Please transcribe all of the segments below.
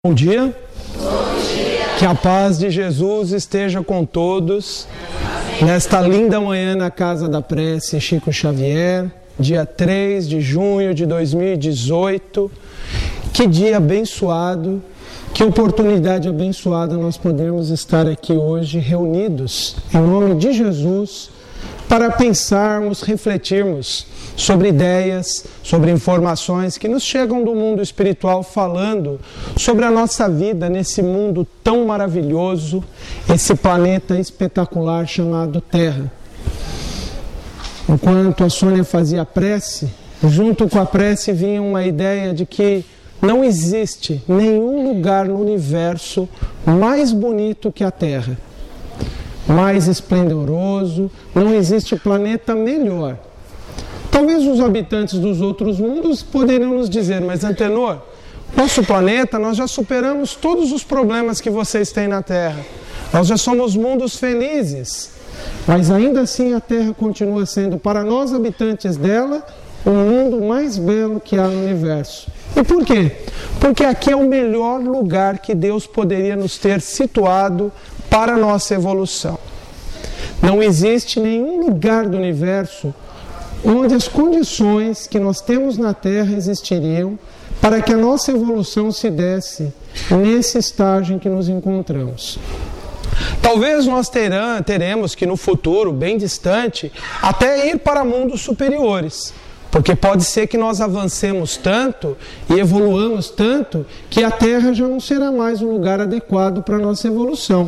Bom dia. Que a paz de Jesus esteja com todos. Amém. Nesta linda manhã na Casa da Prece Chico Xavier, dia 3 de junho de 2018. Que dia abençoado, que oportunidade abençoada nós podemos estar aqui hoje reunidos em nome de Jesus para pensarmos, refletirmos sobre ideias, sobre informações que nos chegam do mundo espiritual, falando sobre a nossa vida nesse mundo tão maravilhoso, esse planeta espetacular chamado Terra. Enquanto a Sônia fazia a prece, junto com a prece vinha uma ideia de que não existe nenhum lugar no universo mais bonito que a Terra, mais esplendoroso, não existe planeta melhor. Talvez os habitantes dos outros mundos poderiam nos dizer, mas Antenor, nosso planeta, nós já superamos todos os problemas que vocês têm na Terra. Nós já somos mundos felizes. Mas ainda assim a Terra continua sendo, para nós habitantes dela, o mundo mais belo que há no universo. E por quê? Porque aqui é o melhor lugar que Deus poderia nos ter situado para a nossa evolução. Não existe nenhum lugar do universo onde as condições que nós temos na Terra existiriam para que a nossa evolução se desse nesse estágio em que nos encontramos. Talvez nós teremos que no futuro, bem distante, até ir para mundos superiores, porque pode ser que nós avancemos tanto e evoluamos tanto que a Terra já não será mais um lugar adequado para a nossa evolução.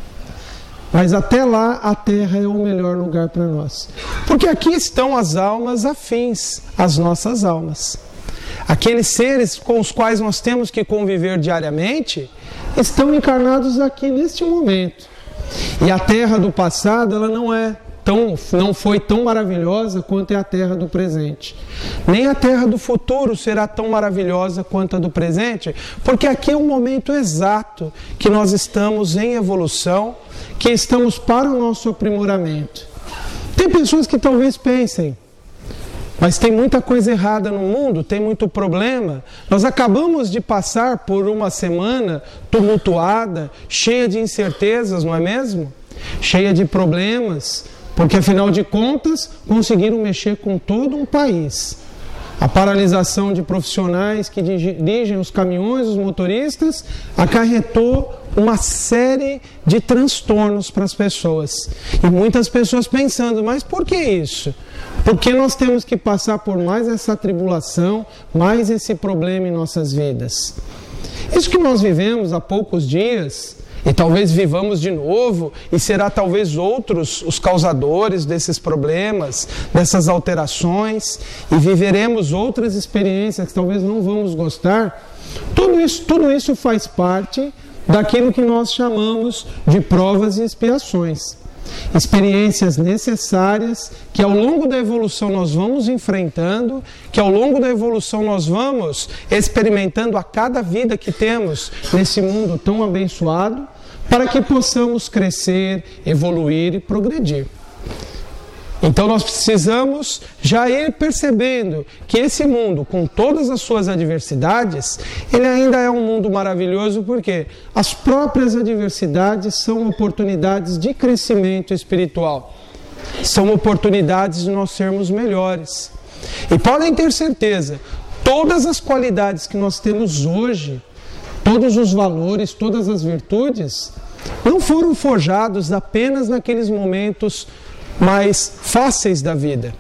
Mas até lá, a Terra é o melhor lugar para nós. Porque aqui estão as almas afins às nossas almas. Aqueles seres com os quais nós temos que conviver diariamente, estão encarnados aqui neste momento. E a Terra do passado, ela não foi tão maravilhosa quanto é a Terra do presente. Nem a Terra do futuro será tão maravilhosa quanto a do presente, porque aqui é o momento exato que nós estamos em evolução, que estamos para o nosso aprimoramento. Tem pessoas que talvez pensem, mas tem muita coisa errada no mundo, tem muito problema. Nós acabamos de passar por uma semana tumultuada, cheia de incertezas, não é mesmo? Cheia de problemas, porque afinal de contas conseguiram mexer com todo um país. A paralisação de profissionais que dirigem os caminhões, os motoristas, acarretou uma série de transtornos para as pessoas. E muitas pessoas pensando, mas por que isso? Por que nós temos que passar por mais essa tribulação, mais esse problema em nossas vidas? Isso que nós vivemos há poucos dias, e talvez vivamos de novo, e será talvez outros os causadores desses problemas, dessas alterações, e viveremos outras experiências que talvez não vamos gostar. Tudo isso faz parte daquilo que nós chamamos de provas e expiações. Experiências necessárias que ao longo da evolução nós vamos enfrentando, que ao longo da evolução nós vamos experimentando a cada vida que temos nesse mundo tão abençoado, para que possamos crescer, evoluir e progredir. Então nós precisamos já ir percebendo que esse mundo, com todas as suas adversidades, ele ainda é um mundo maravilhoso, porque as próprias adversidades são oportunidades de crescimento espiritual. São oportunidades de nós sermos melhores. E podem ter certeza, todas as qualidades que nós temos hoje, todos os valores, todas as virtudes, não foram forjados apenas naqueles momentos mais fáceis da vida.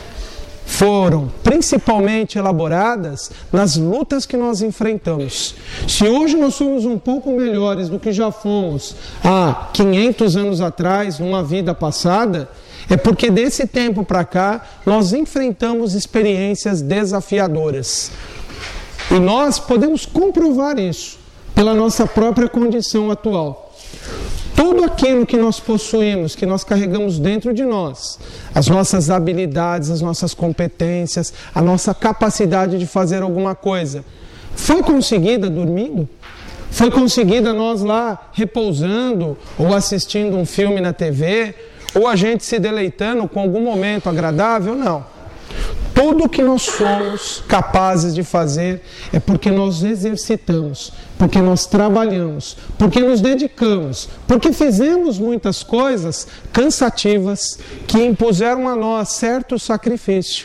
Foram principalmente elaboradas nas lutas que nós enfrentamos. Se hoje nós somos um pouco melhores do que já fomos há 500 anos atrás, numa vida passada, é porque desse tempo para cá nós enfrentamos experiências desafiadoras. E nós podemos comprovar isso pela nossa própria condição atual. Tudo aquilo que nós possuímos, que nós carregamos dentro de nós, as nossas habilidades, as nossas competências, a nossa capacidade de fazer alguma coisa, foi conseguida dormindo? Foi conseguida nós lá repousando ou assistindo um filme na TV, ou a gente se deleitando com algum momento agradável? Não. Tudo que nós somos capazes de fazer é porque nós exercitamos, porque nós trabalhamos, porque nos dedicamos, porque fizemos muitas coisas cansativas que impuseram a nós certo sacrifício.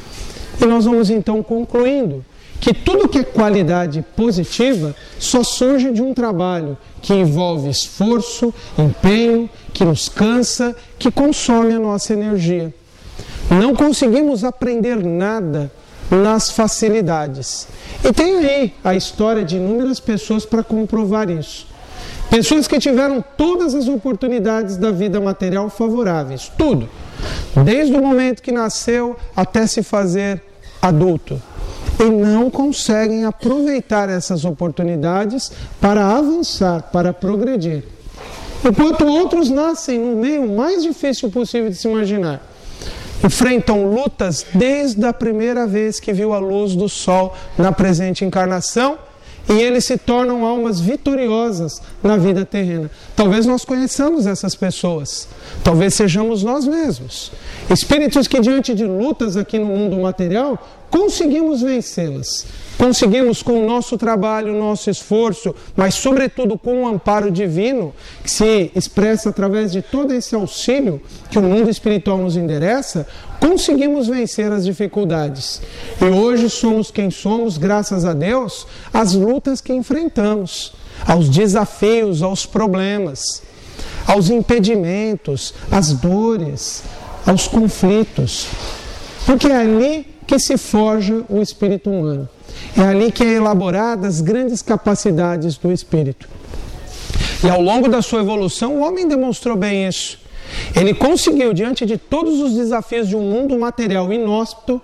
E nós vamos então concluindo que tudo que é qualidade positiva só surge de um trabalho que envolve esforço, empenho, que nos cansa, que consome a nossa energia. Não conseguimos aprender nada nas facilidades. E tem aí a história de inúmeras pessoas para comprovar isso. Pessoas que tiveram todas as oportunidades da vida material favoráveis, tudo. Desde o momento que nasceu até se fazer adulto. E não conseguem aproveitar essas oportunidades para avançar, para progredir. Enquanto outros nascem no meio mais difícil possível de se imaginar. Enfrentam lutas desde a primeira vez que viu a luz do sol na presente encarnação e eles se tornam almas vitoriosas na vida terrena. Talvez nós conheçamos essas pessoas, talvez sejamos nós mesmos. Espíritos que diante de lutas aqui no mundo material, conseguimos vencê-las. Conseguimos com o nosso trabalho, o nosso esforço, mas sobretudo com o amparo divino, que se expressa através de todo esse auxílio que o mundo espiritual nos endereça, conseguimos vencer as dificuldades. E hoje somos quem somos, graças a Deus, às lutas que enfrentamos, aos desafios, aos problemas, aos impedimentos, às dores, aos conflitos. Porque é ali que se forja o espírito humano. É ali que é elaborada as grandes capacidades do espírito. E ao longo da sua evolução, o homem demonstrou bem isso. Ele conseguiu, diante de todos os desafios de um mundo material inóspito,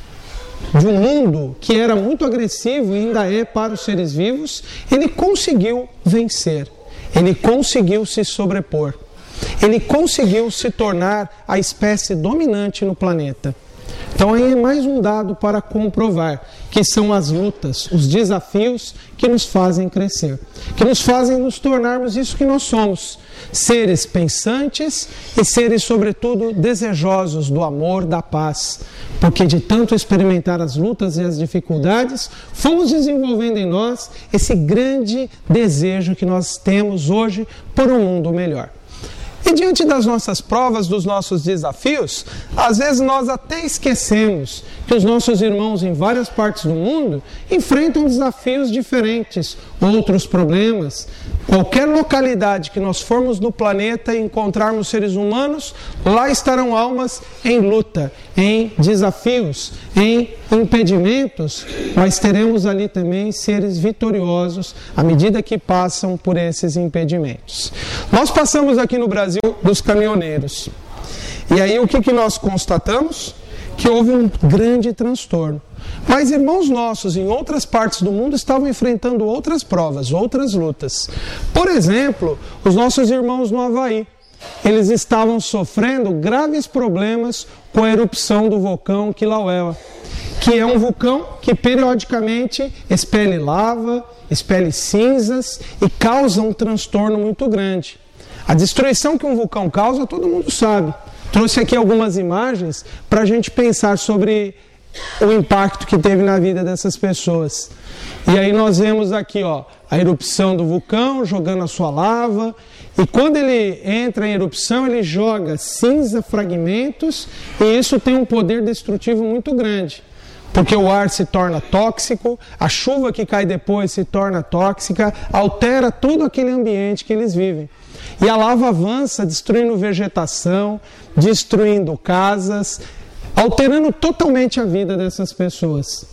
de um mundo que era muito agressivo e ainda é para os seres vivos, ele conseguiu vencer. Ele conseguiu se sobrepor. Ele conseguiu se tornar a espécie dominante no planeta. Então aí é mais um dado para comprovar que são as lutas, os desafios que nos fazem crescer, que nos fazem nos tornarmos isso que nós somos, seres pensantes e seres sobretudo desejosos do amor, da paz, porque de tanto experimentar as lutas e as dificuldades, fomos desenvolvendo em nós esse grande desejo que nós temos hoje por um mundo melhor. E diante das nossas provas, dos nossos desafios, às vezes nós até esquecemos que os nossos irmãos em várias partes do mundo enfrentam desafios diferentes, outros problemas. Qualquer localidade que nós formos no planeta e encontrarmos seres humanos, lá estarão almas em luta, em desafios, em impedimentos, mas teremos ali também seres vitoriosos à medida que passam por esses impedimentos. Nós passamos aqui no Brasil dos caminhoneiros. E aí o que nós constatamos? Que houve um grande transtorno. Mas irmãos nossos em outras partes do mundo estavam enfrentando outras provas, outras lutas. Por exemplo, os nossos irmãos no Havaí. Eles estavam sofrendo graves problemas com a erupção do vulcão Kilauea, que é um vulcão que periodicamente expele lava, expele cinzas e causa um transtorno muito grande. A destruição que um vulcão causa, todo mundo sabe. Trouxe aqui algumas imagens para a gente pensar sobre o impacto que teve na vida dessas pessoas. E aí nós vemos aqui a erupção do vulcão jogando a sua lava. E quando ele entra em erupção, ele joga cinza, fragmentos, e isso tem um poder destrutivo muito grande. Porque o ar se torna tóxico, a chuva que cai depois se torna tóxica, altera todo aquele ambiente que eles vivem. E a lava avança, destruindo vegetação, destruindo casas, alterando totalmente a vida dessas pessoas.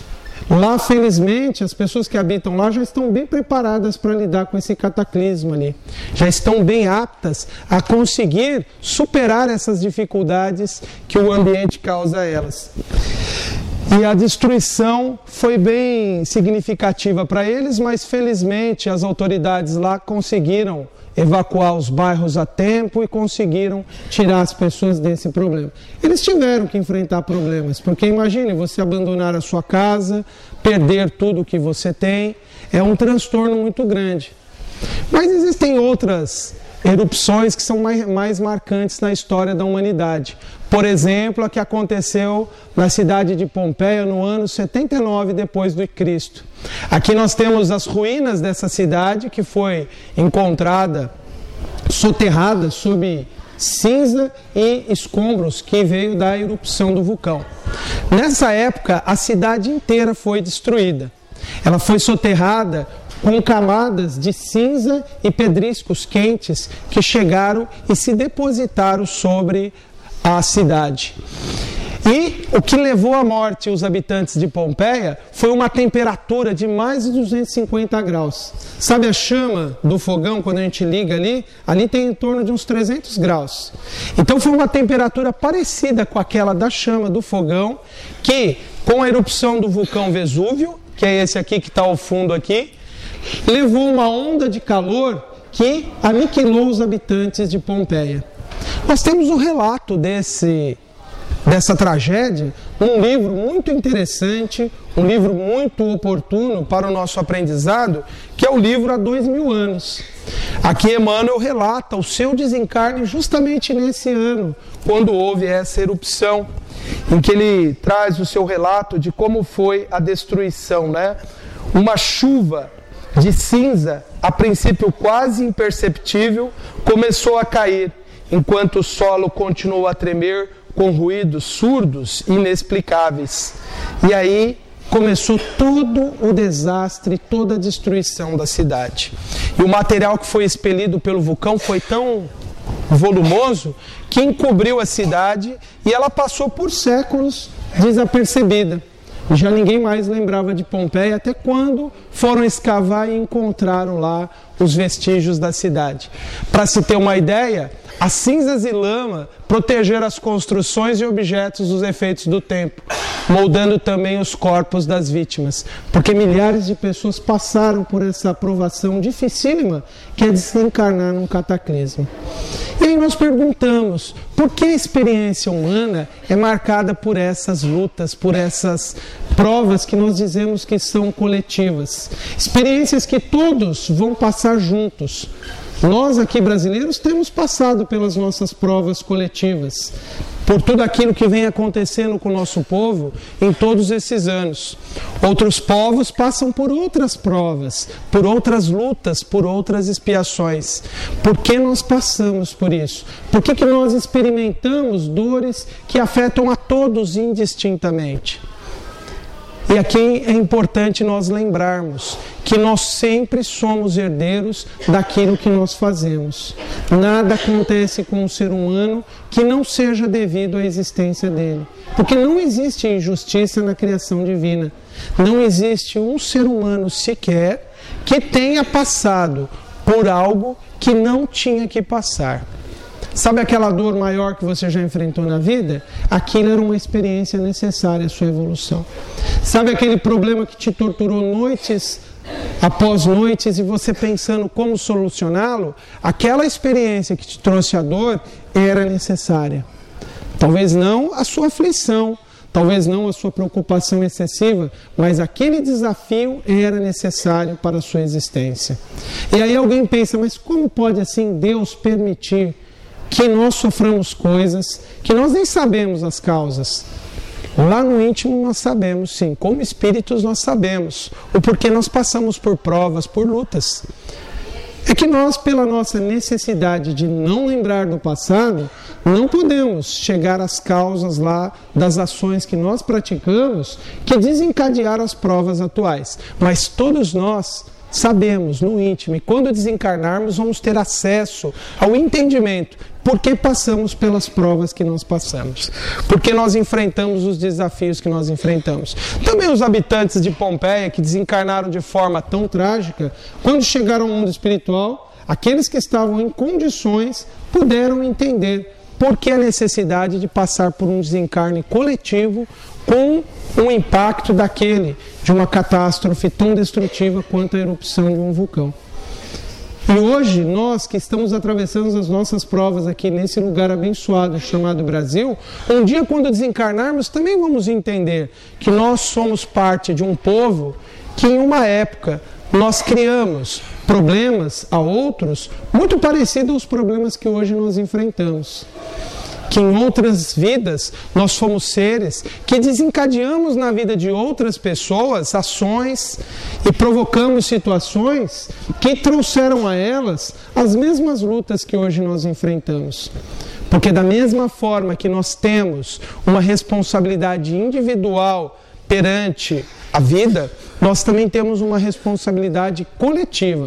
Lá, felizmente, as pessoas que habitam lá já estão bem preparadas para lidar com esse cataclismo ali. Já estão bem aptas a conseguir superar essas dificuldades que o ambiente causa a elas. E a destruição foi bem significativa para eles, mas felizmente as autoridades lá conseguiram evacuar os bairros a tempo e conseguiram tirar as pessoas desse problema. Eles tiveram que enfrentar problemas, porque imagine você abandonar a sua casa, perder tudo que você tem, é um transtorno muito grande. Mas existem outras erupções que são mais marcantes na história da humanidade. Por exemplo, a que aconteceu na cidade de Pompeia no ano 79 depois de Cristo. Aqui nós temos as ruínas dessa cidade que foi encontrada soterrada sob cinza e escombros que veio da erupção do vulcão. Nessa época, a cidade inteira foi destruída. Ela foi soterrada com camadas de cinza e pedriscos quentes que chegaram e se depositaram sobre a cidade. E o que levou à morte os habitantes de Pompeia foi uma temperatura de mais de 250 graus. Sabe a chama do fogão, quando a gente liga ali? Ali tem em torno de uns 300 graus. Então foi uma temperatura parecida com aquela da chama do fogão, que com a erupção do vulcão Vesúvio, que é esse aqui que está ao fundo aqui, levou uma onda de calor que aniquilou os habitantes de Pompeia. Nós temos o relato dessa tragédia, um livro muito interessante, um livro muito oportuno para o nosso aprendizado, que é o livro Há 2000 anos. Aqui Emmanuel relata o seu desencarne justamente nesse ano, quando houve essa erupção, em que ele traz o seu relato de como foi a destruição, né? Uma chuva de cinza, a princípio quase imperceptível, começou a cair, enquanto o solo continuou a tremer com ruídos surdos e inexplicáveis. E aí começou todo o desastre, toda a destruição da cidade. E o material que foi expelido pelo vulcão foi tão volumoso que encobriu a cidade e ela passou por séculos desapercebida. Já ninguém mais lembrava de Pompeia, até quando foram escavar e encontraram lá os vestígios da cidade. Para se ter uma ideia, as cinzas e lama protegeram as construções e objetos dos efeitos do tempo, moldando também os corpos das vítimas, porque milhares de pessoas passaram por essa provação dificílima que é desencarnar num cataclismo. E aí nós perguntamos, por que a experiência humana é marcada por essas lutas, por essas provas que nós dizemos que são coletivas? Experiências que todos vão passar juntos. Nós aqui brasileiros temos passado pelas nossas provas coletivas, por tudo aquilo que vem acontecendo com o nosso povo em todos esses anos. Outros povos passam por outras provas, por outras lutas, por outras expiações. Por que nós passamos por isso? Por que nós experimentamos dores que afetam a todos indistintamente? E aqui é importante nós lembrarmos que nós sempre somos herdeiros daquilo que nós fazemos. Nada acontece com o ser humano que não seja devido à existência dele. Porque não existe injustiça na criação divina. Não existe um ser humano sequer que tenha passado por algo que não tinha que passar. Sabe aquela dor maior que você já enfrentou na vida? Aquilo era uma experiência necessária à sua evolução. Sabe aquele problema que te torturou noites após noites e você pensando como solucioná-lo? Aquela experiência que te trouxe a dor era necessária. Talvez não a sua aflição, talvez não a sua preocupação excessiva, mas aquele desafio era necessário para a sua existência. E aí alguém pensa, mas como pode assim Deus permitir que nós soframos coisas que nós nem sabemos as causas? Lá no íntimo nós sabemos, sim, como espíritos nós sabemos o porquê nós passamos por provas, por lutas. É que nós, pela nossa necessidade de não lembrar do passado, não podemos chegar às causas lá das ações que nós praticamos que desencadearam as provas atuais. Mas todos nós sabemos no íntimo, e quando desencarnarmos vamos ter acesso ao entendimento por que passamos pelas provas que nós passamos, porque nós enfrentamos os desafios que nós enfrentamos. Também os habitantes de Pompeia que desencarnaram de forma tão trágica, quando chegaram ao mundo espiritual, aqueles que estavam em condições puderam entender por que a necessidade de passar por um desencarne coletivo com um impacto de uma catástrofe tão destrutiva quanto a erupção de um vulcão. E hoje, nós que estamos atravessando as nossas provas aqui nesse lugar abençoado chamado Brasil, um dia quando desencarnarmos também vamos entender que nós somos parte de um povo que em uma época nós criamos problemas a outros muito parecidos aos problemas que hoje nós enfrentamos. Que em outras vidas nós fomos seres que desencadeamos na vida de outras pessoas ações e provocamos situações que trouxeram a elas as mesmas lutas que hoje nós enfrentamos. Porque da mesma forma que nós temos uma responsabilidade individual perante a vida, nós também temos uma responsabilidade coletiva.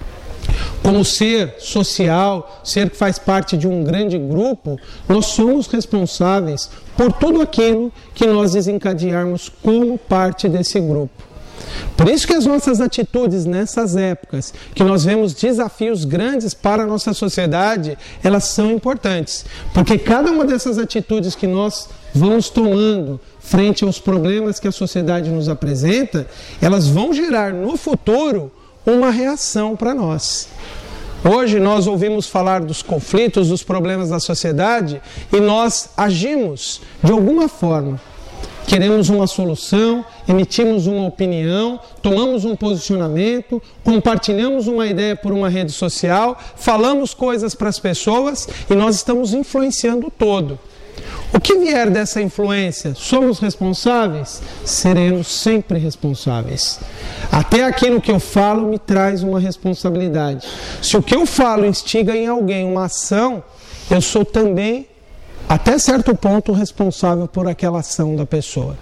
Como ser social, ser que faz parte de um grande grupo, nós somos responsáveis por tudo aquilo que nós desencadearmos como parte desse grupo. Por isso que as nossas atitudes nessas épocas, que nós vemos desafios grandes para a nossa sociedade, elas são importantes. Porque cada uma dessas atitudes que nós vamos tomando frente aos problemas que a sociedade nos apresenta, elas vão gerar no futuro uma reação para nós. Hoje nós ouvimos falar dos conflitos, dos problemas da sociedade e nós agimos de alguma forma. Queremos uma solução, emitimos uma opinião, tomamos um posicionamento, compartilhamos uma ideia por uma rede social, falamos coisas para as pessoas e nós estamos influenciando o todo. O que vier dessa influência, somos responsáveis? Seremos sempre responsáveis. Até aquilo que eu falo me traz uma responsabilidade. Se o que eu falo instiga em alguém uma ação, eu sou também, até certo ponto, responsável por aquela ação da pessoa.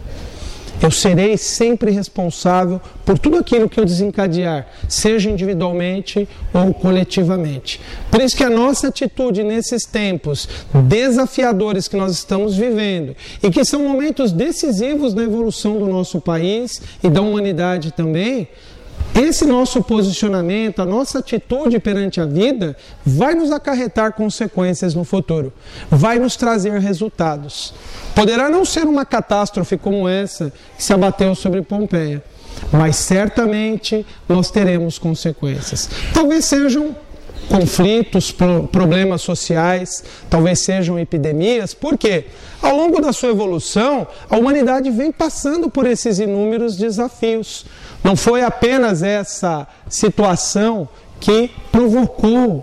Eu serei sempre responsável por tudo aquilo que eu desencadear, seja individualmente ou coletivamente. Por isso que a nossa atitude nesses tempos desafiadores que nós estamos vivendo, e que são momentos decisivos na evolução do nosso país e da humanidade também, esse nosso posicionamento, a nossa atitude perante a vida, vai nos acarretar consequências no futuro, vai nos trazer resultados. Poderá não ser uma catástrofe como essa que se abateu sobre Pompeia, mas certamente nós teremos consequências. Talvez sejam conflitos, problemas sociais, talvez sejam epidemias, porque ao longo da sua evolução, a humanidade vem passando por esses inúmeros desafios. Não foi apenas essa situação que provocou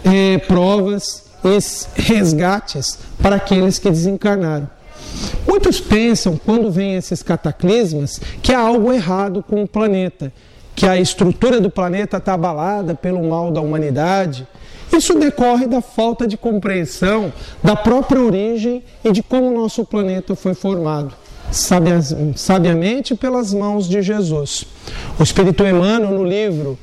provas e resgates para aqueles que desencarnaram. Muitos pensam, quando vêm esses cataclismas, que há algo errado com o planeta, que a estrutura do planeta está abalada pelo mal da humanidade. Isso decorre da falta de compreensão da própria origem e de como o nosso planeta foi formado, sabiamente pelas mãos de Jesus. O Espírito Emmanuel, no livro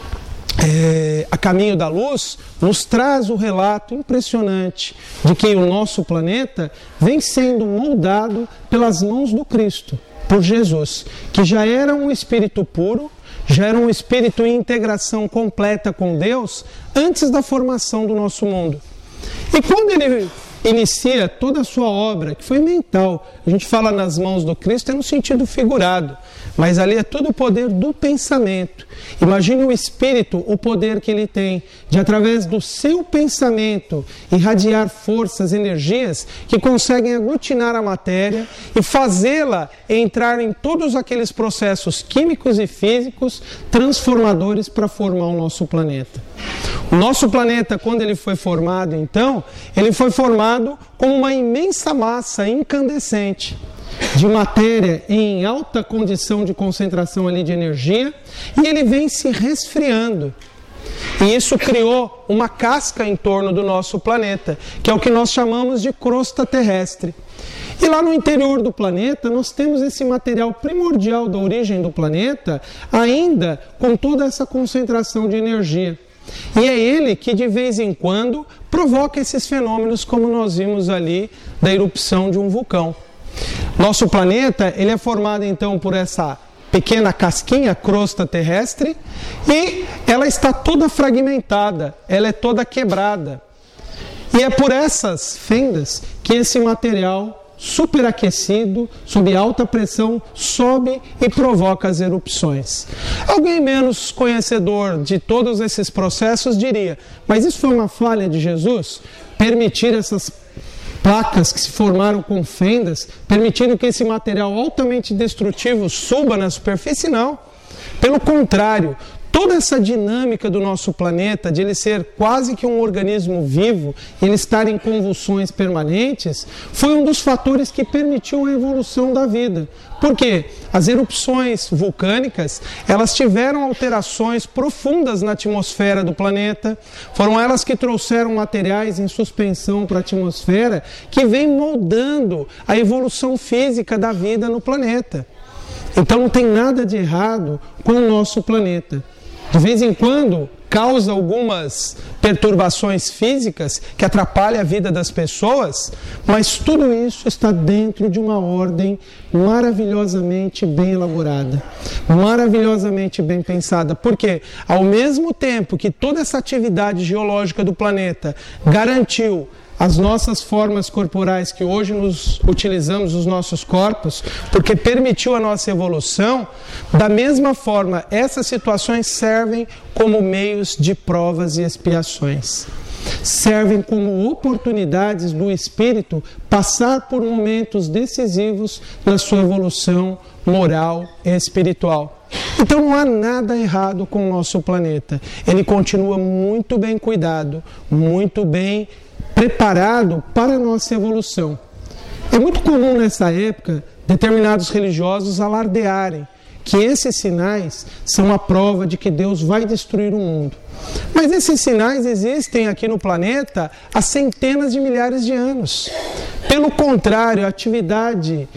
A Caminho da Luz, nos traz o relato impressionante de que o nosso planeta vem sendo moldado pelas mãos do Cristo, por Jesus, que já era um espírito puro, já era um espírito em integração completa com Deus antes da formação do nosso mundo. E quando ele inicia toda a sua obra, que foi mental, a gente fala nas mãos do Cristo, é no sentido figurado, mas ali é todo o poder do pensamento. Imagine o espírito, o poder que ele tem de, através do seu pensamento, irradiar forças, energias que conseguem aglutinar a matéria e fazê-la entrar em todos aqueles processos químicos e físicos transformadores para formar o nosso planeta. O nosso planeta, quando ele foi formado, então, ele foi formado como uma imensa massa incandescente de matéria em alta condição de concentração ali de energia, e ele vem se resfriando. E isso criou uma casca em torno do nosso planeta, que é o que nós chamamos de crosta terrestre. E lá no interior do planeta, nós temos esse material primordial da origem do planeta, ainda com toda essa concentração de energia. E é ele que, de vez em quando, provoca esses fenômenos, como nós vimos ali, da erupção de um vulcão. Nosso planeta, ele é formado, então, por essa pequena casquinha, crosta terrestre, e ela está toda fragmentada, ela é toda quebrada. E é por essas fendas que esse material superaquecido, sob alta pressão, sobe e provoca as erupções. Alguém menos conhecedor de todos esses processos diria: mas isso foi uma falha de Jesus? Permitir essas placas que se formaram com fendas, permitindo que esse material altamente destrutivo suba na superfície? Não. Pelo contrário, toda essa dinâmica do nosso planeta, de ele ser quase que um organismo vivo, ele estar em convulsões permanentes, foi um dos fatores que permitiu a evolução da vida. Por quê? As erupções vulcânicas, elas tiveram alterações profundas na atmosfera do planeta, foram elas que trouxeram materiais em suspensão para a atmosfera, que vem moldando a evolução física da vida no planeta. Então não tem nada de errado com o nosso planeta. De vez em quando causa algumas perturbações físicas que atrapalham a vida das pessoas, mas tudo isso está dentro de uma ordem maravilhosamente bem elaborada, maravilhosamente bem pensada, porque ao mesmo tempo que toda essa atividade geológica do planeta garantiu as nossas formas corporais que hoje nos utilizamos, os nossos corpos, porque permitiu a nossa evolução, da mesma forma, essas situações servem como meios de provas e expiações. Servem como oportunidades do espírito passar por momentos decisivos na sua evolução moral e espiritual. Então não há nada errado com o nosso planeta. Ele continua muito bem cuidado, muito bem preparado para a nossa evolução. É muito comum nessa época determinados religiosos alardearem que esses sinais são a prova de que Deus vai destruir o mundo. Mas esses sinais existem aqui no planeta há centenas de milhares de anos. Pelo contrário, a atividade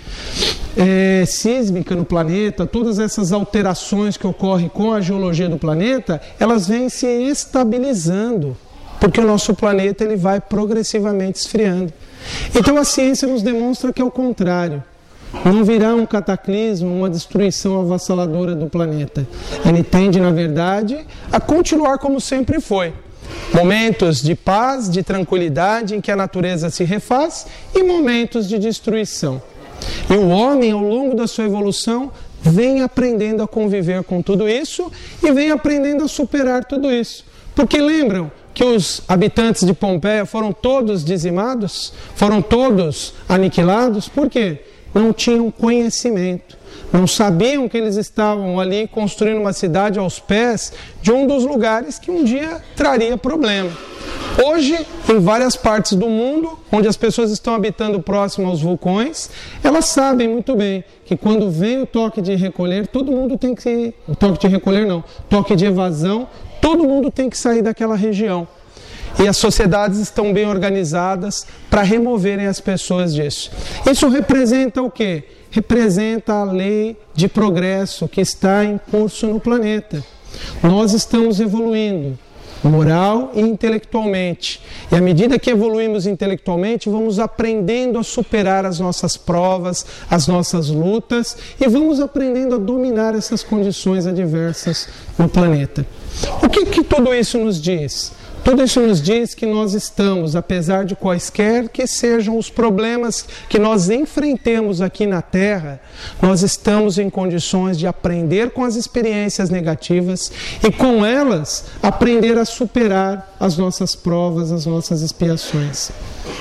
sísmica no planeta, todas essas alterações que ocorrem com a geologia do planeta, elas vêm se estabilizando, porque o nosso planeta ele vai progressivamente esfriando. Então a ciência nos demonstra que é o contrário. Não virá um cataclismo, uma destruição avassaladora do planeta. Ele tende, na verdade, a continuar como sempre foi. Momentos de paz, de tranquilidade, em que a natureza se refaz, e momentos de destruição. E o homem, ao longo da sua evolução, vem aprendendo a conviver com tudo isso e vem aprendendo a superar tudo isso. Porque lembram que os habitantes de Pompeia foram todos dizimados? Foram todos aniquilados? Por quê? Não tinham conhecimento. Não sabiam que eles estavam ali construindo uma cidade aos pés de um dos lugares que um dia traria problema. Hoje, em várias partes do mundo, onde as pessoas estão habitando próximo aos vulcões, elas sabem muito bem que quando vem o toque de recolher, todo mundo tem que... Toque de recolher não, toque de evasão, todo mundo tem que sair daquela região. E as sociedades estão bem organizadas para removerem as pessoas disso. Isso representa o quê? Representa a lei de progresso que está em curso no planeta. Nós estamos evoluindo moral e intelectualmente. E à medida que evoluímos intelectualmente, vamos aprendendo a superar as nossas provas, as nossas lutas, e vamos aprendendo a dominar essas condições adversas no planeta. O que tudo isso nos diz? Tudo isso nos diz que nós estamos, apesar de quaisquer que sejam os problemas que nós enfrentemos aqui na Terra, nós estamos em condições de aprender com as experiências negativas e com elas aprender a superar as nossas provas, as nossas expiações.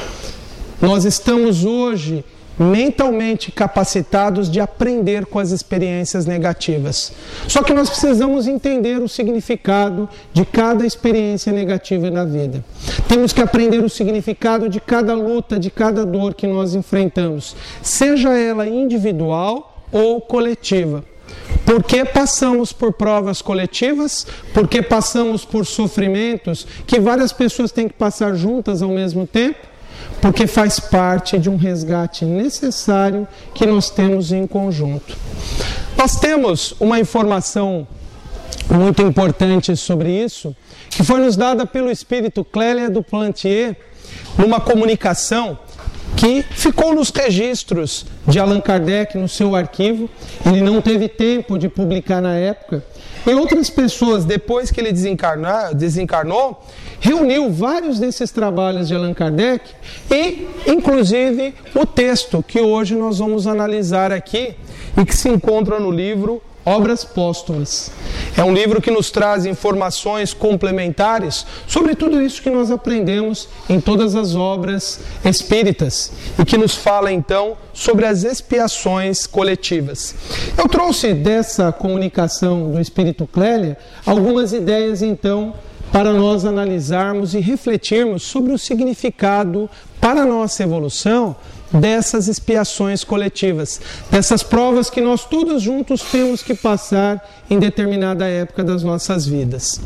Nós estamos hoje mentalmente capacitados de aprender com as experiências negativas. Só que nós precisamos entender o significado de cada experiência negativa na vida. Temos que aprender o significado de cada luta, de cada dor que nós enfrentamos, seja ela individual ou coletiva. Por que passamos por provas coletivas? Por que passamos por sofrimentos que várias pessoas têm que passar juntas ao mesmo tempo? Porque faz parte de um resgate necessário que nós temos em conjunto. Nós temos uma informação muito importante sobre isso, que foi nos dada pelo espírito Clélia du Plantier, numa comunicação que ficou nos registros de Allan Kardec no seu arquivo. Ele não teve tempo de publicar na época. E outras pessoas, depois que ele desencarnou, reuniu vários desses trabalhos de Allan Kardec e, inclusive, o texto que hoje nós vamos analisar aqui e que se encontra no livro Obras Póstumas. É um livro que nos traz informações complementares sobre tudo isso que nós aprendemos em todas as obras espíritas e que nos fala então sobre as expiações coletivas. Eu trouxe dessa comunicação do Espírito Clélia algumas ideias então para nós analisarmos e refletirmos sobre o significado para a nossa evolução dessas expiações coletivas, dessas provas que nós todos juntos temos que passar em determinada época das nossas vidas.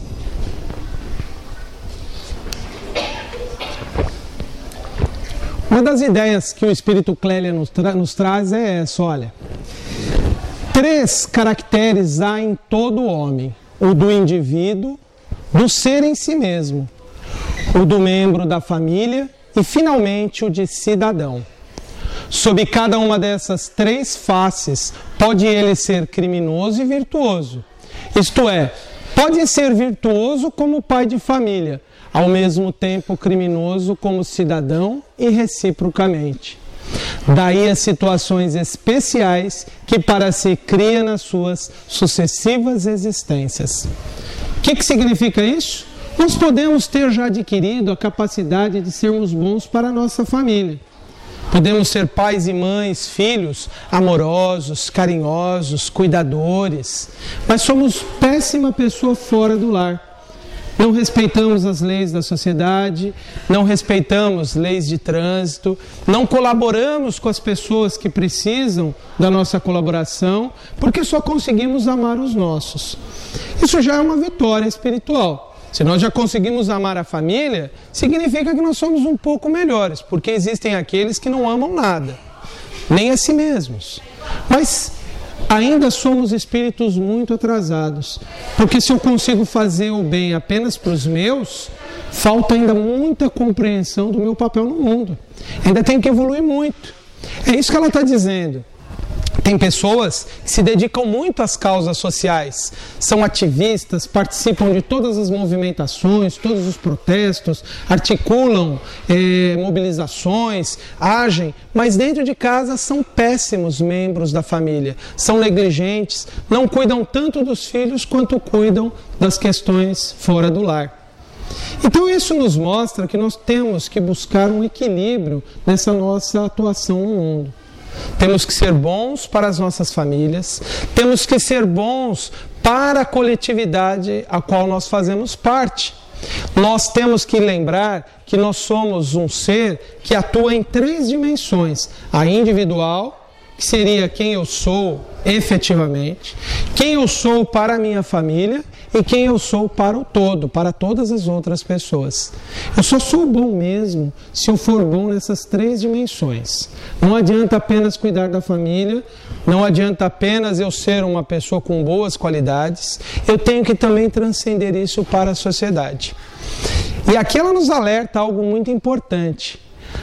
Uma das ideias que o Espírito Clélia nos traz é essa, olha. 3 caracteres há em todo homem: o do indivíduo, do ser em si mesmo, o do membro da família e, finalmente, o de cidadão. Sob cada uma dessas 3 faces, pode ele ser criminoso e virtuoso. Isto é, pode ser virtuoso como pai de família, ao mesmo tempo criminoso como cidadão e reciprocamente. Daí as situações especiais que para si cria nas suas sucessivas existências. O que significa isso? Nós podemos ter já adquirido a capacidade de sermos bons para a nossa família. Podemos ser pais e mães, filhos amorosos, carinhosos, cuidadores, mas somos péssima pessoa fora do lar. Não respeitamos as leis da sociedade, não respeitamos leis de trânsito, não colaboramos com as pessoas que precisam da nossa colaboração, porque só conseguimos amar os nossos. Isso já é uma vitória espiritual. Se nós já conseguimos amar a família, significa que nós somos um pouco melhores, porque existem aqueles que não amam nada, nem a si mesmos. Mas ainda somos espíritos muito atrasados, porque se eu consigo fazer o bem apenas para os meus, falta ainda muita compreensão do meu papel no mundo. Ainda tem que evoluir muito. É isso que ela está dizendo. Tem pessoas que se dedicam muito às causas sociais, são ativistas, participam de todas as movimentações, todos os protestos, articulam mobilizações, agem, mas dentro de casa são péssimos membros da família, são negligentes, não cuidam tanto dos filhos quanto cuidam das questões fora do lar. Então isso nos mostra que nós temos que buscar um equilíbrio nessa nossa atuação no mundo. Temos que ser bons para as nossas famílias, temos que ser bons para a coletividade a qual nós fazemos parte. Nós temos que lembrar que nós somos um ser que atua em 3 dimensões: a individual, que seria quem eu sou efetivamente, quem eu sou para a minha família e quem eu sou para o todo, para todas as outras pessoas. Eu só sou bom mesmo se eu for bom nessas 3 dimensões. Não adianta apenas cuidar da família, não adianta apenas eu ser uma pessoa com boas qualidades, eu tenho que também transcender isso para a sociedade. E aqui ela nos alerta algo muito importante.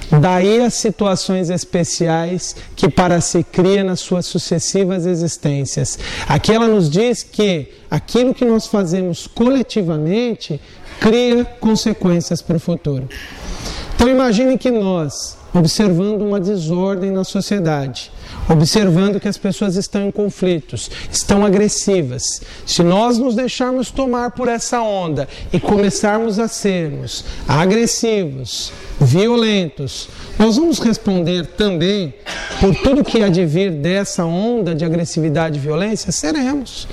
Daí as situações especiais que para si cria nas suas sucessivas existências. Aqui ela nos diz que aquilo que nós fazemos coletivamente cria consequências para o futuro. Então imagine que nós, observando uma desordem na sociedade, observando que as pessoas estão em conflitos, estão agressivas, se nós nos deixarmos tomar por essa onda e começarmos a sermos agressivos, violentos, nós vamos responder também por tudo que há de vir dessa onda de agressividade e violência? Seremos.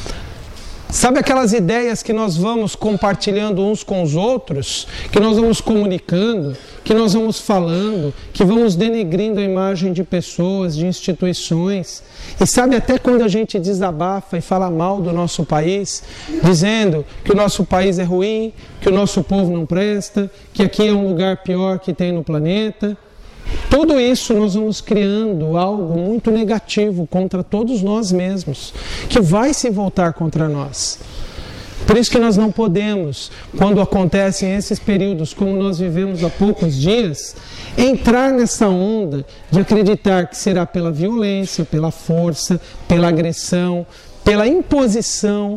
Sabe aquelas ideias que nós vamos compartilhando uns com os outros, que nós vamos comunicando, que nós vamos falando, que vamos denegrindo a imagem de pessoas, de instituições? E sabe até quando a gente desabafa e fala mal do nosso país, dizendo que o nosso país é ruim, que o nosso povo não presta, que aqui é um lugar pior que tem no planeta? Tudo isso nós vamos criando algo muito negativo contra todos nós mesmos, que vai se voltar contra nós. Por isso que nós não podemos, quando acontecem esses períodos como nós vivemos há poucos dias, entrar nessa onda de acreditar que será pela violência, pela força, pela agressão, pela imposição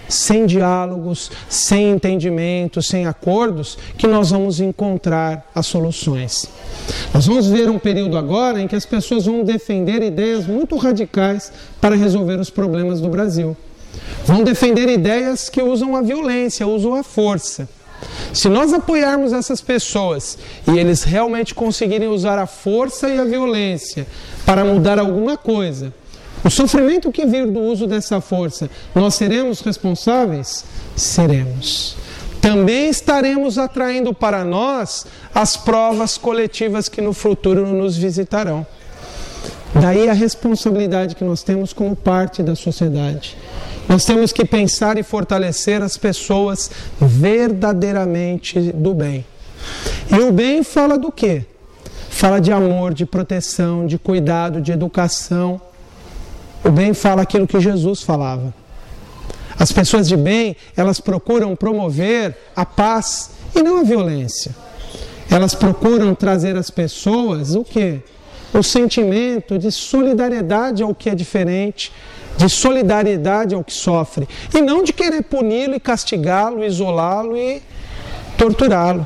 sem diálogos, sem entendimento, sem acordos, que nós vamos encontrar as soluções. Nós vamos ver um período agora em que as pessoas vão defender ideias muito radicais para resolver os problemas do Brasil. Vão defender ideias que usam a violência, usam a força. Se nós apoiarmos essas pessoas e eles realmente conseguirem usar a força e a violência para mudar alguma coisa, o sofrimento que vir do uso dessa força, nós seremos responsáveis? Seremos. Também estaremos atraindo para nós as provas coletivas que no futuro nos visitarão. Daí a responsabilidade que nós temos como parte da sociedade. Nós temos que pensar e fortalecer as pessoas verdadeiramente do bem. E o bem fala do quê? Fala de amor, de proteção, de cuidado, de educação. O bem fala aquilo que Jesus falava. As pessoas de bem, elas procuram promover a paz e não a violência. Elas procuram trazer às pessoas o quê? O sentimento de solidariedade ao que é diferente, de solidariedade ao que sofre, e não de querer puni-lo e castigá-lo, isolá-lo e torturá-lo.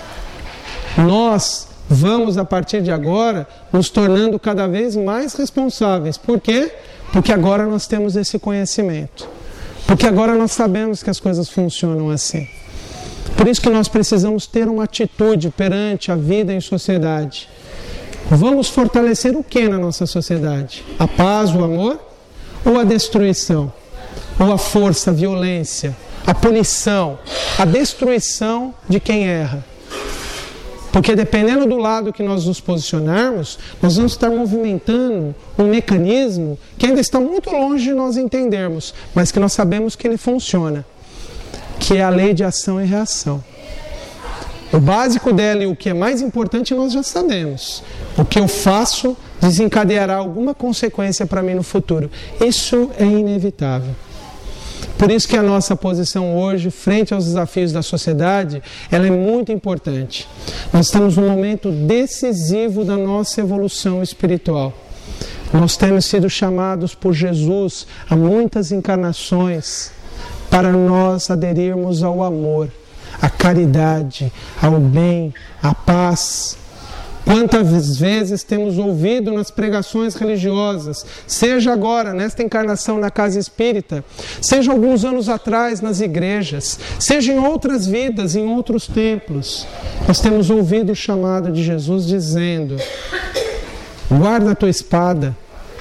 Nós vamos, a partir de agora, nos tornando cada vez mais responsáveis. Por quê? Porque agora nós temos esse conhecimento. Porque agora nós sabemos que as coisas funcionam assim. Por isso que nós precisamos ter uma atitude perante a vida em sociedade. Vamos fortalecer o que na nossa sociedade? A paz, o amor? Ou a destruição? Ou a força, a violência, a punição, a destruição de quem erra? Porque dependendo do lado que nós nos posicionarmos, nós vamos estar movimentando um mecanismo que ainda está muito longe de nós entendermos, mas que nós sabemos que ele funciona, que é a lei de ação e reação. O básico dela e o que é mais importante nós já sabemos. O que eu faço desencadeará alguma consequência para mim no futuro. Isso é inevitável. Por isso que a nossa posição hoje, frente aos desafios da sociedade, ela é muito importante. Nós estamos num momento decisivo da nossa evolução espiritual. Nós temos sido chamados por Jesus a muitas encarnações para nós aderirmos ao amor, à caridade, ao bem, à paz. Quantas vezes temos ouvido nas pregações religiosas, seja agora, nesta encarnação na casa espírita, seja alguns anos atrás nas igrejas, seja em outras vidas, em outros templos, nós temos ouvido o chamado de Jesus dizendo: guarda a tua espada,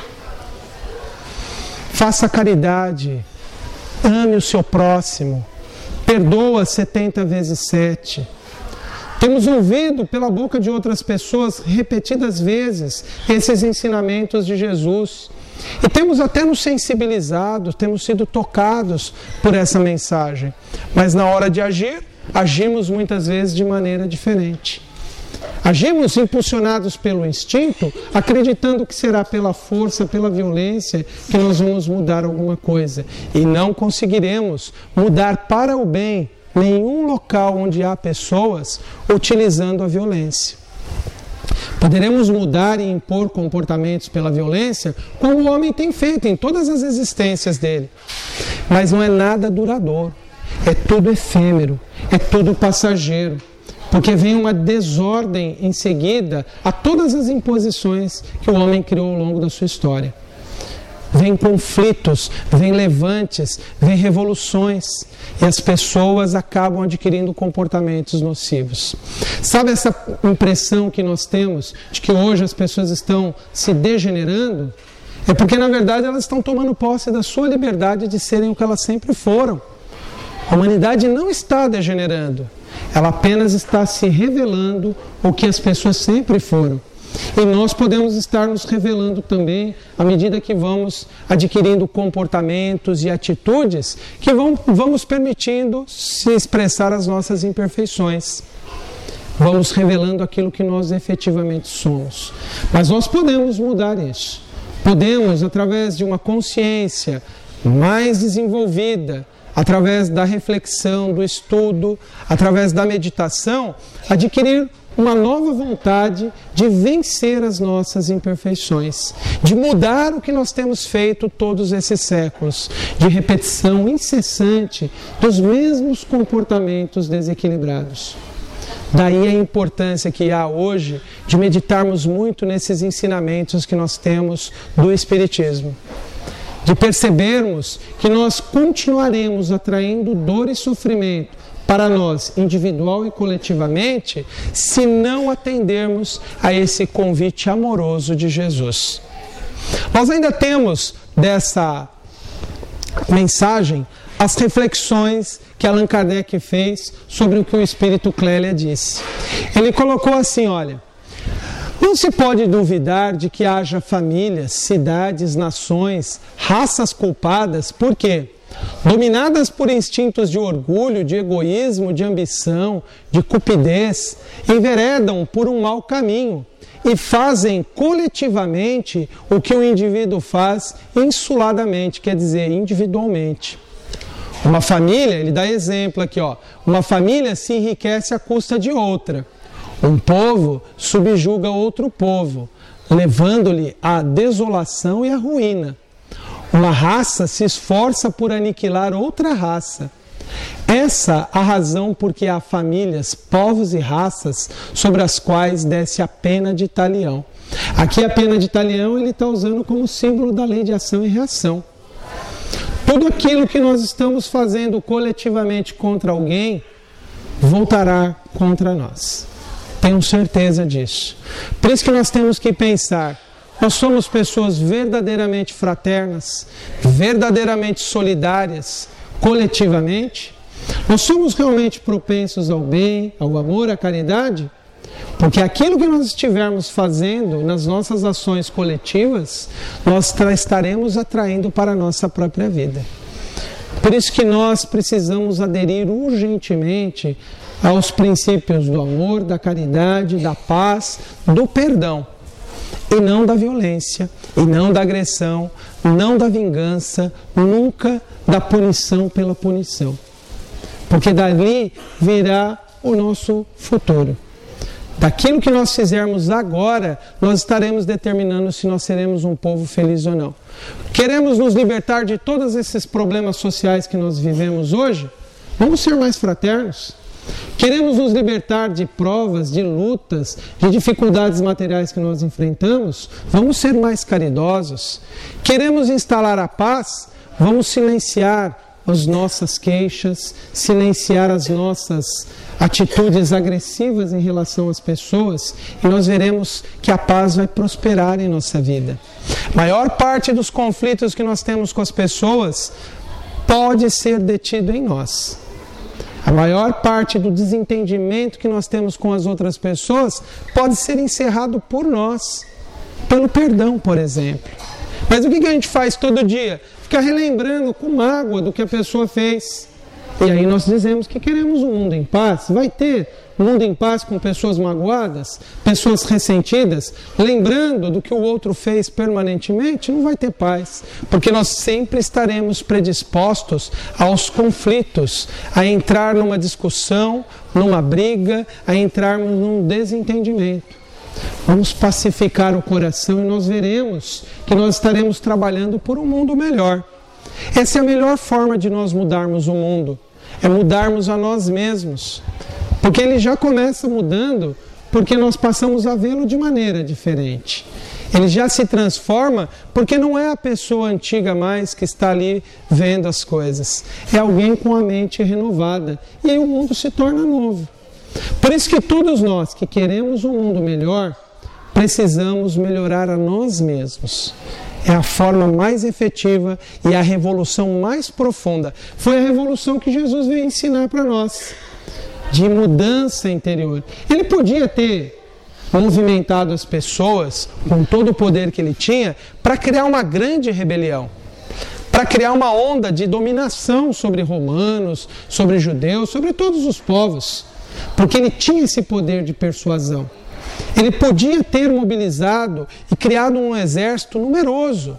faça caridade, ame o seu próximo, perdoa 70 vezes 7. Temos ouvido pela boca de outras pessoas repetidas vezes esses ensinamentos de Jesus. E temos até nos sensibilizado, temos sido tocados por essa mensagem. Mas na hora de agir, agimos muitas vezes de maneira diferente. Agimos impulsionados pelo instinto, acreditando que será pela força, pela violência que nós vamos mudar alguma coisa. E não conseguiremos mudar para o bem nenhum local onde há pessoas utilizando a violência. Poderemos mudar e impor comportamentos pela violência, como o homem tem feito em todas as existências dele. Mas não é nada duradouro, é tudo efêmero, é tudo passageiro. Porque vem uma desordem em seguida a todas as imposições que o homem criou ao longo da sua história. Vem conflitos, vem levantes, vem revoluções e as pessoas acabam adquirindo comportamentos nocivos. Sabe essa impressão que nós temos de que hoje as pessoas estão se degenerando? É porque na verdade elas estão tomando posse da sua liberdade de serem o que elas sempre foram. A humanidade não está degenerando, ela apenas está se revelando o que as pessoas sempre foram. E nós podemos estar nos revelando também à medida que vamos adquirindo comportamentos e atitudes que vamos permitindo se expressar as nossas imperfeições. Vamos revelando aquilo que nós efetivamente somos. Mas nós podemos mudar isso. Podemos, através de uma consciência mais desenvolvida, através da reflexão, do estudo, através da meditação, adquirir uma nova vontade de vencer as nossas imperfeições, de mudar o que nós temos feito todos esses séculos, de repetição incessante dos mesmos comportamentos desequilibrados. Daí a importância que há hoje de meditarmos muito nesses ensinamentos que nós temos do Espiritismo, de percebermos que nós continuaremos atraindo dor e sofrimento para nós, individual e coletivamente, se não atendermos a esse convite amoroso de Jesus. Nós ainda temos dessa mensagem as reflexões que Allan Kardec fez sobre o que o Espírito Clélia disse. Ele colocou assim, olha: não se pode duvidar de que haja famílias, cidades, nações, raças culpadas, por quê? Dominadas por instintos de orgulho, de egoísmo, de ambição, de cupidez, enveredam por um mau caminho e fazem coletivamente o que o indivíduo faz insuladamente, quer dizer, individualmente. Uma família, ele dá exemplo aqui, ó, uma família se enriquece à custa de outra. Um povo subjuga outro povo, levando-lhe à desolação e à ruína. Uma raça se esforça por aniquilar outra raça. Essa a razão por que há famílias, povos e raças sobre as quais desce a pena de talião. Aqui a pena de talião ele está usando como símbolo da lei de ação e reação. Tudo aquilo que nós estamos fazendo coletivamente contra alguém voltará contra nós. Tenho certeza disso. Por isso que nós temos que pensar: nós somos pessoas verdadeiramente fraternas, verdadeiramente solidárias, coletivamente? Nós somos realmente propensos ao bem, ao amor, à caridade? Porque aquilo que nós estivermos fazendo nas nossas ações coletivas, nós estaremos atraindo para a nossa própria vida. Por isso que nós precisamos aderir urgentemente aos princípios do amor, da caridade, da paz, do perdão. E não da violência, e não da agressão, não da vingança, nunca da punição pela punição. Porque dali virá o nosso futuro. Daquilo que nós fizermos agora, nós estaremos determinando se nós seremos um povo feliz ou não. Queremos nos libertar de todos esses problemas sociais que nós vivemos hoje? Vamos ser mais fraternos. Queremos nos libertar de provas, de lutas, de dificuldades materiais que nós enfrentamos? Vamos ser mais caridosos. Queremos instalar a paz? Vamos silenciar as nossas queixas, silenciar as nossas atitudes agressivas em relação às pessoas, e nós veremos que a paz vai prosperar em nossa vida. A maior parte dos conflitos que nós temos com as pessoas pode ser detido em nós. A maior parte do desentendimento que nós temos com as outras pessoas pode ser encerrado por nós, pelo perdão, por exemplo. Mas o que a gente faz todo dia? Fica relembrando com mágoa do que a pessoa fez. E aí nós dizemos que queremos um mundo em paz. Vai ter um mundo em paz com pessoas magoadas, pessoas ressentidas, lembrando do que o outro fez permanentemente? Não vai ter paz, porque nós sempre estaremos predispostos aos conflitos, a entrar numa discussão, numa briga, a entrarmos num desentendimento. Vamos pacificar o coração e nós veremos que nós estaremos trabalhando por um mundo melhor. Essa é a melhor forma de nós mudarmos o mundo, é mudarmos a nós mesmos. Porque ele já começa mudando porque nós passamos a vê-lo de maneira diferente. Ele já se transforma porque não é a pessoa antiga mais que está ali vendo as coisas. É alguém com a mente renovada. E aí o mundo se torna novo. Por isso que todos nós que queremos um mundo melhor, precisamos melhorar a nós mesmos. É a forma mais efetiva e a revolução mais profunda. Foi a revolução que Jesus veio ensinar para nós, de mudança interior. Ele podia ter movimentado as pessoas com todo o poder que ele tinha para criar uma grande rebelião, para criar uma onda de dominação sobre romanos, sobre judeus, sobre todos os povos, porque ele tinha esse poder de persuasão. Ele podia ter mobilizado e criado um exército numeroso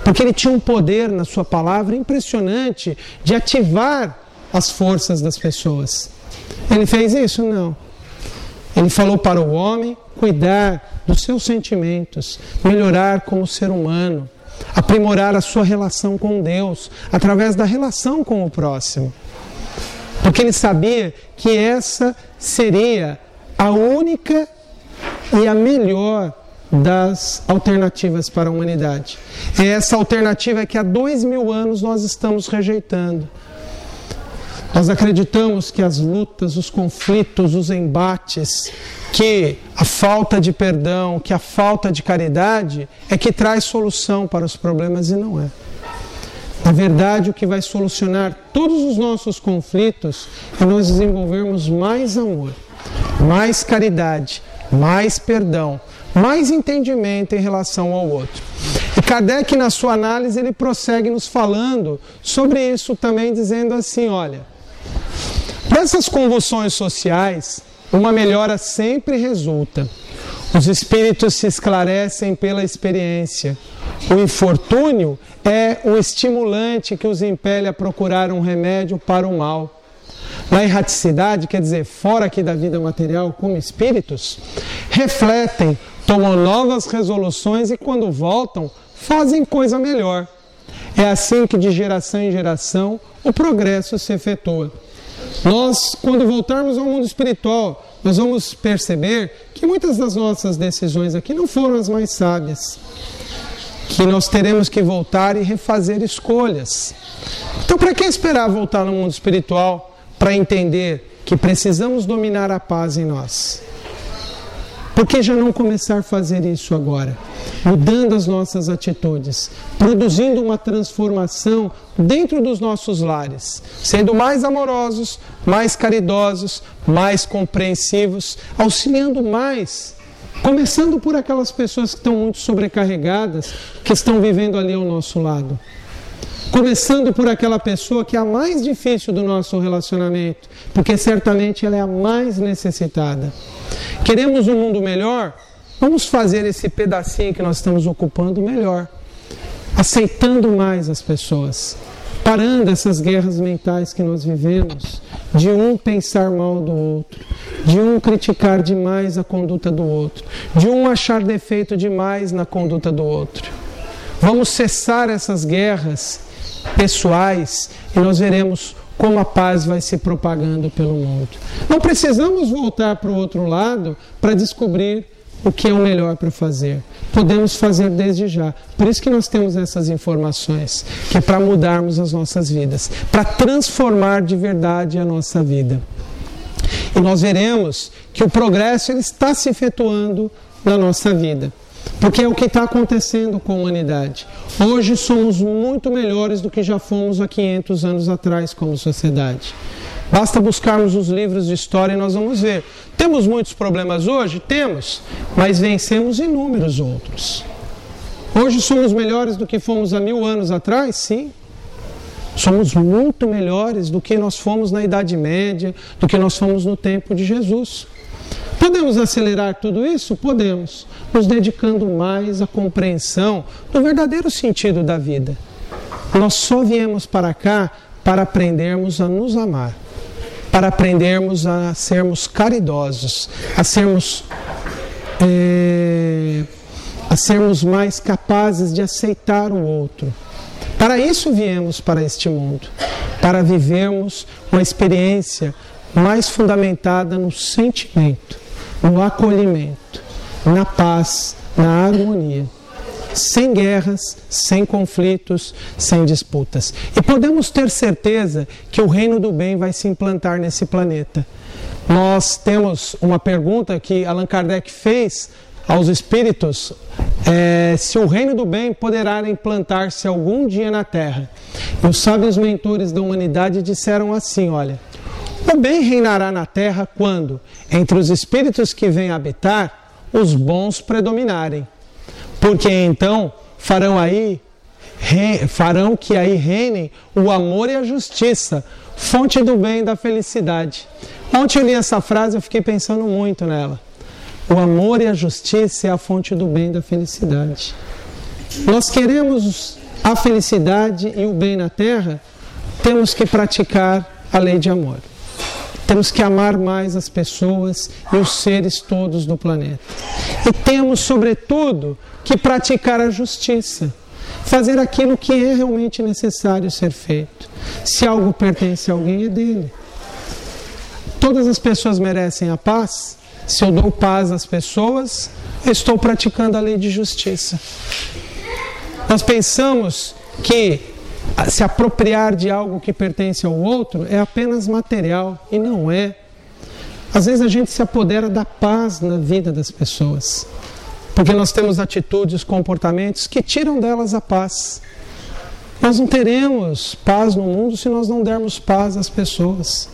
Porque ele tinha um poder na sua palavra impressionante de ativar as forças das pessoas. Ele fez isso? Não. Ele falou para o homem cuidar dos seus sentimentos, melhorar como ser humano, aprimorar a sua relação com Deus, através da relação com o próximo. Porque ele sabia que essa seria a única e a melhor das alternativas para a humanidade. É essa alternativa que há 2000 anos nós estamos rejeitando. Nós acreditamos que as lutas, os conflitos, os embates, que a falta de perdão, que a falta de caridade é que traz solução para os problemas, e não é. Na verdade, o que vai solucionar todos os nossos conflitos é nós desenvolvermos mais amor, mais caridade, mais perdão, mais entendimento em relação ao outro. E Kardec, na sua análise, ele prossegue nos falando sobre isso também, dizendo assim, olha, dessas convulsões sociais, uma melhora sempre resulta. Os espíritos se esclarecem pela experiência. O infortúnio é o estimulante que os impele a procurar um remédio para o mal. Na erraticidade, quer dizer, fora aqui da vida material, como espíritos, refletem, tomam novas resoluções e quando voltam, fazem coisa melhor. É assim que de geração em geração o progresso se efetua. Nós, quando voltarmos ao mundo espiritual, nós vamos perceber que muitas das nossas decisões aqui não foram as mais sábias. Que nós teremos que voltar e refazer escolhas. Então, para que esperar voltar no mundo espiritual para entender que precisamos dominar a paz em nós? Por que já não começar a fazer isso agora? Mudando as nossas atitudes, produzindo uma transformação dentro dos nossos lares, sendo mais amorosos, mais caridosos, mais compreensivos, auxiliando mais, começando por aquelas pessoas que estão muito sobrecarregadas, que estão vivendo ali ao nosso lado. Começando por aquela pessoa que é a mais difícil do nosso relacionamento, porque certamente ela é a mais necessitada. Queremos um mundo melhor? Vamos fazer esse pedacinho que nós estamos ocupando melhor. Aceitando mais as pessoas. Parando essas guerras mentais que nós vivemos, de um pensar mal do outro, de um criticar demais a conduta do outro, de um achar defeito demais na conduta do outro. Vamos cessar essas guerras pessoais e nós veremos como a paz vai se propagando pelo mundo. Não precisamos voltar para o outro lado para descobrir o que é o melhor para fazer. Podemos fazer desde já. Por isso que nós temos essas informações, que é para mudarmos as nossas vidas, para transformar de verdade a nossa vida. E nós veremos que o progresso ele está se efetuando na nossa vida. Porque é o que está acontecendo com a humanidade. Hoje somos muito melhores do que já fomos há 500 anos atrás como sociedade. Basta buscarmos os livros de história e nós vamos ver. Temos muitos problemas hoje? Temos, mas vencemos inúmeros outros. Hoje somos melhores do que fomos há 1000 anos atrás? Sim. Somos muito melhores do que nós fomos na Idade Média, do que nós fomos no tempo de Jesus. Podemos acelerar tudo isso? Podemos, nos dedicando mais à compreensão do verdadeiro sentido da vida. Nós só viemos para cá para aprendermos a nos amar, para aprendermos a sermos caridosos, a sermos mais capazes de aceitar o outro. Para isso viemos para este mundo, para vivermos uma experiência mais fundamentada no sentimento, no acolhimento, na paz, na harmonia, sem guerras, sem conflitos, sem disputas. E podemos ter certeza que o reino do bem vai se implantar nesse planeta. Nós temos uma pergunta que Allan Kardec fez aos espíritos, se o reino do bem poderá implantar-se algum dia na Terra. E os sábios mentores da humanidade disseram assim, olha, o bem reinará na Terra quando, entre os espíritos que vêm habitar, os bons predominarem. Porque então farão que aí reinem o amor e a justiça, fonte do bem e da felicidade. Ontem eu li essa frase e eu fiquei pensando muito nela. O amor e a justiça é a fonte do bem e da felicidade. Nós queremos a felicidade e o bem na Terra, temos que praticar a lei de amor. Temos que amar mais as pessoas e os seres todos do planeta. E temos, sobretudo, que praticar a justiça. Fazer aquilo que é realmente necessário ser feito. Se algo pertence a alguém, é dele. Todas as pessoas merecem a paz. Se eu dou paz às pessoas, eu estou praticando a lei de justiça. Nós pensamos que se apropriar de algo que pertence ao outro é apenas material, e não é. Às vezes a gente se apodera da paz na vida das pessoas, porque nós temos atitudes, comportamentos que tiram delas a paz. Nós não teremos paz no mundo se nós não dermos paz às pessoas.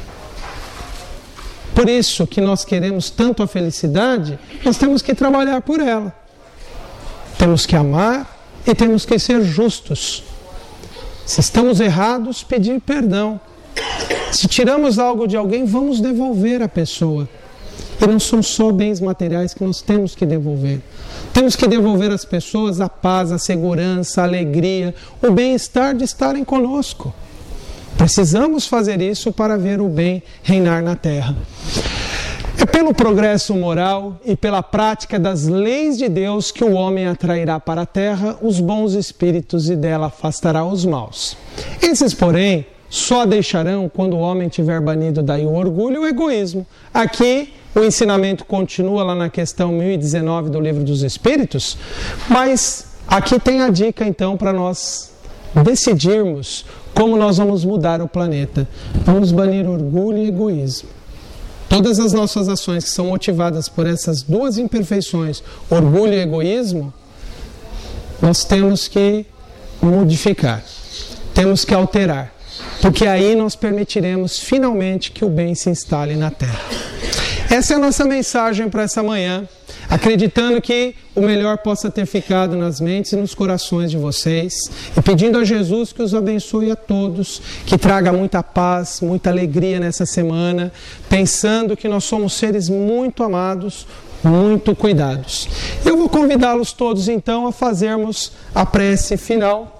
Por isso que nós queremos tanto a felicidade, nós temos que trabalhar por ela. Temos que amar e temos que ser justos. Se estamos errados, pedir perdão. Se tiramos algo de alguém, vamos devolver à pessoa. E não são só bens materiais que nós temos que devolver. Temos que devolver às pessoas a paz, a segurança, a alegria, o bem-estar de estarem conosco. Precisamos fazer isso para ver o bem reinar na Terra. É pelo progresso moral e pela prática das leis de Deus que o homem atrairá para a Terra os bons espíritos e dela afastará os maus. Esses, porém, só deixarão quando o homem tiver banido daí o orgulho e o egoísmo. Aqui o ensinamento continua lá na questão 1019 do Livro dos Espíritos, mas aqui tem a dica então para nós decidirmos como nós vamos mudar o planeta. Vamos banir orgulho e egoísmo. Todas as nossas ações que são motivadas por essas duas imperfeições, orgulho e egoísmo, nós temos que modificar, temos que alterar, porque aí nós permitiremos finalmente que o bem se instale na Terra. Essa é a nossa mensagem para essa manhã, acreditando que o melhor possa ter ficado nas mentes e nos corações de vocês, e pedindo a Jesus que os abençoe a todos, que traga muita paz, muita alegria nessa semana, pensando que nós somos seres muito amados, muito cuidados. Eu vou convidá-los todos então a fazermos a prece final,